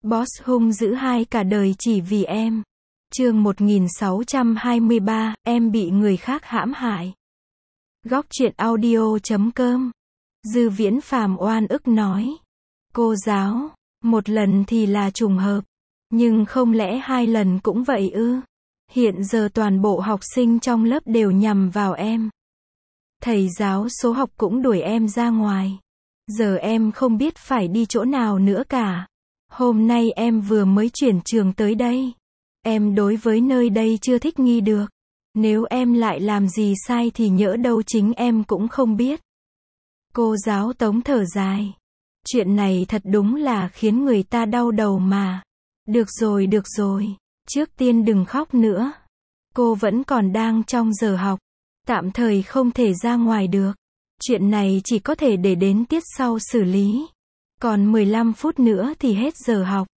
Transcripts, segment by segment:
Boss hung dữ hai cả đời chỉ vì em. Chương 1623, em bị người khác hãm hại. Góc truyện audio.com. Dư Viễn Phàm oan ức nói. Cô giáo, một lần thì là trùng hợp. Nhưng không lẽ hai lần cũng vậy ư? Hiện giờ toàn bộ học sinh trong lớp đều nhằm vào em. Thầy giáo số học cũng đuổi em ra ngoài. Giờ em không biết phải đi chỗ nào nữa cả. Hôm nay em vừa mới chuyển trường tới đây. Em đối với nơi đây chưa thích nghi được. Nếu em lại làm gì sai thì nhỡ đâu chính em cũng không biết. Cô giáo Tống thở dài. Chuyện này thật đúng là khiến người ta đau đầu mà. Được rồi. Trước tiên đừng khóc nữa. Cô vẫn còn đang trong giờ học. Tạm thời không thể ra ngoài được. Chuyện này chỉ có thể để đến tiết sau xử lý. Còn 15 phút nữa thì hết giờ học.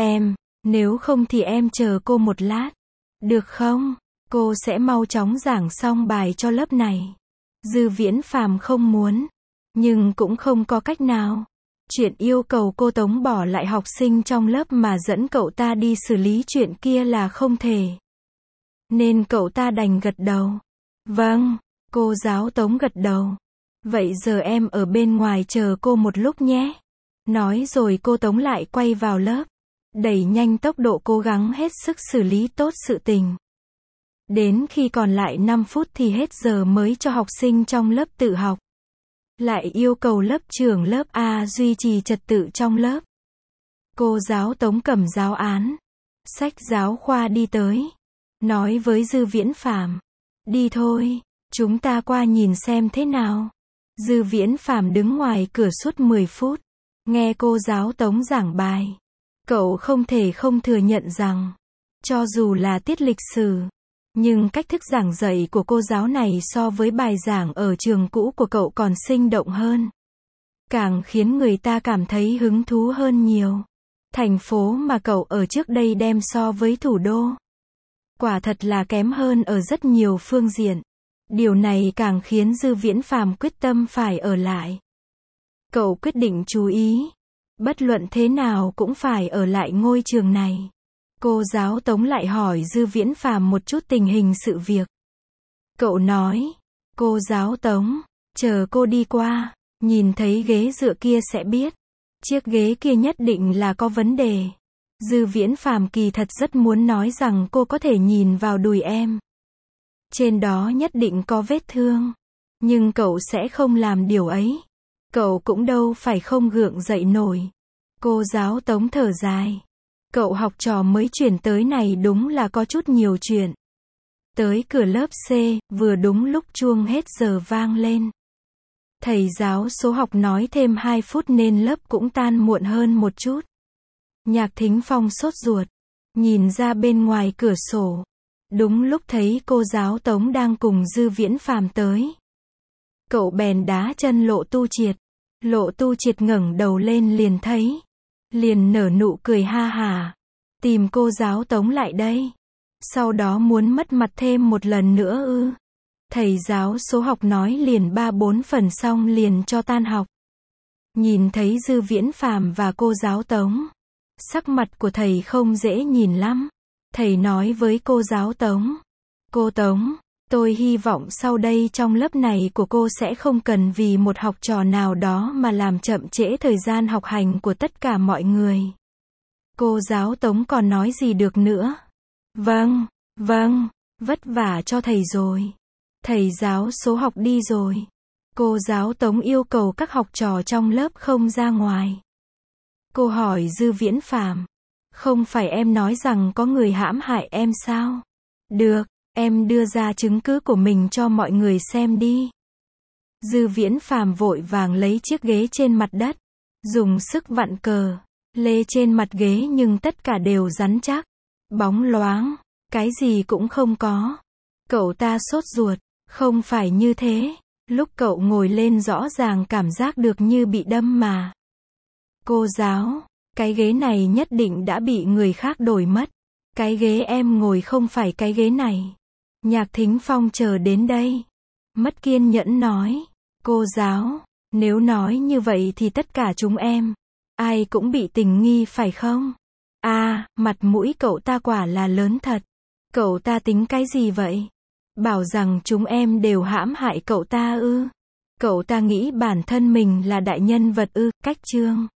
Nếu không thì em chờ cô một lát. Được không? Cô sẽ mau chóng giảng xong bài cho lớp này. Dư Viễn Phàm không muốn. Nhưng cũng không có cách nào. Chuyện yêu cầu cô Tống bỏ lại học sinh trong lớp mà dẫn cậu ta đi xử lý chuyện kia là không thể. Nên cậu ta đành gật đầu. Vâng, cô giáo Tống gật đầu. Vậy giờ em ở bên ngoài chờ cô một lúc nhé. Nói rồi cô Tống lại quay vào lớp. Đẩy nhanh tốc độ cố gắng hết sức xử lý tốt sự tình. Đến khi còn lại 5 phút thì hết giờ mới cho học sinh trong lớp tự học. Lại yêu cầu lớp trưởng lớp A duy trì trật tự trong lớp. Cô giáo Tống cầm giáo án, sách giáo khoa đi tới. Nói với Dư Viễn Phàm. Đi thôi, chúng ta qua nhìn xem thế nào. Dư Viễn Phàm đứng ngoài cửa suốt 10 phút. Nghe cô giáo Tống giảng bài. Cậu không thể không thừa nhận rằng, cho dù là tiết lịch sử, nhưng cách thức giảng dạy của cô giáo này so với bài giảng ở trường cũ của cậu còn sinh động hơn. Càng khiến người ta cảm thấy hứng thú hơn nhiều. Thành phố mà cậu ở trước đây đem so với thủ đô. Quả thật là kém hơn ở rất nhiều phương diện. Điều này càng khiến Dư Viễn Phàm quyết tâm phải ở lại. Cậu quyết định chú ý. Bất luận thế nào cũng phải ở lại ngôi trường này. Cô giáo Tống lại hỏi Dư Viễn Phàm một chút tình hình sự việc. Cậu nói, cô giáo Tống, chờ cô đi qua, nhìn thấy ghế dựa kia sẽ biết. Chiếc ghế kia nhất định là có vấn đề. Dư Viễn Phàm kỳ thật rất muốn nói rằng cô có thể nhìn vào đùi em. Trên đó nhất định có vết thương. Nhưng cậu sẽ không làm điều ấy. Cậu cũng đâu phải không gượng dậy nổi. Cô giáo Tống thở dài. Cậu học trò mới chuyển tới này đúng là có chút nhiều chuyện. Tới cửa lớp C, vừa đúng lúc chuông hết giờ vang lên. Thầy giáo số học nói thêm 2 phút nên lớp cũng tan muộn hơn một chút. Nhạc Thính Phong sốt ruột. Nhìn ra bên ngoài cửa sổ. Đúng lúc thấy cô giáo Tống đang cùng Dư Viễn Phàm tới. Cậu bèn đá chân Lộ Tu Triệt. Lộ Tu Triệt ngẩng đầu lên liền thấy. Liền nở nụ cười ha hả. Tìm cô giáo Tống lại đây. Sau đó muốn mất mặt thêm một lần nữa ư? Thầy giáo số học nói liền 3-4 phần xong liền cho tan học. Nhìn thấy Dư Viễn Phàm và cô giáo Tống. Sắc mặt của thầy không dễ nhìn lắm. Thầy nói với cô giáo Tống. Cô Tống, tôi hy vọng sau đây trong lớp này của cô sẽ không cần vì một học trò nào đó mà làm chậm trễ thời gian học hành của tất cả mọi người. Cô giáo Tống còn nói gì được nữa? Vâng, vất vả cho thầy rồi. Thầy giáo số học đi rồi. Cô giáo Tống yêu cầu các học trò trong lớp không ra ngoài. Cô hỏi Dư Viễn Phàm. Không phải em nói rằng có người hãm hại em sao? Được, em đưa ra chứng cứ của mình cho mọi người xem đi. Dư Viễn Phàm vội vàng lấy chiếc ghế trên mặt đất. Dùng sức vặn cờ. Lê trên mặt ghế nhưng tất cả đều rắn chắc. Bóng loáng. Cái gì cũng không có. Cậu ta sốt ruột. Không phải như thế. Lúc cậu ngồi lên rõ ràng cảm giác được như bị đâm mà. Cô giáo, cái ghế này nhất định đã bị người khác đổi mất. Cái ghế em ngồi không phải cái ghế này. Nhạc Thính Phong chờ đến đây. Mất kiên nhẫn nói. Cô giáo, nếu nói như vậy thì tất cả chúng em, ai cũng bị tình nghi phải không? Mặt mũi cậu ta quả là lớn thật. Cậu ta tính cái gì vậy? Bảo rằng chúng em đều hãm hại cậu ta ư? Cậu ta nghĩ bản thân mình là đại nhân vật ư? Cách chương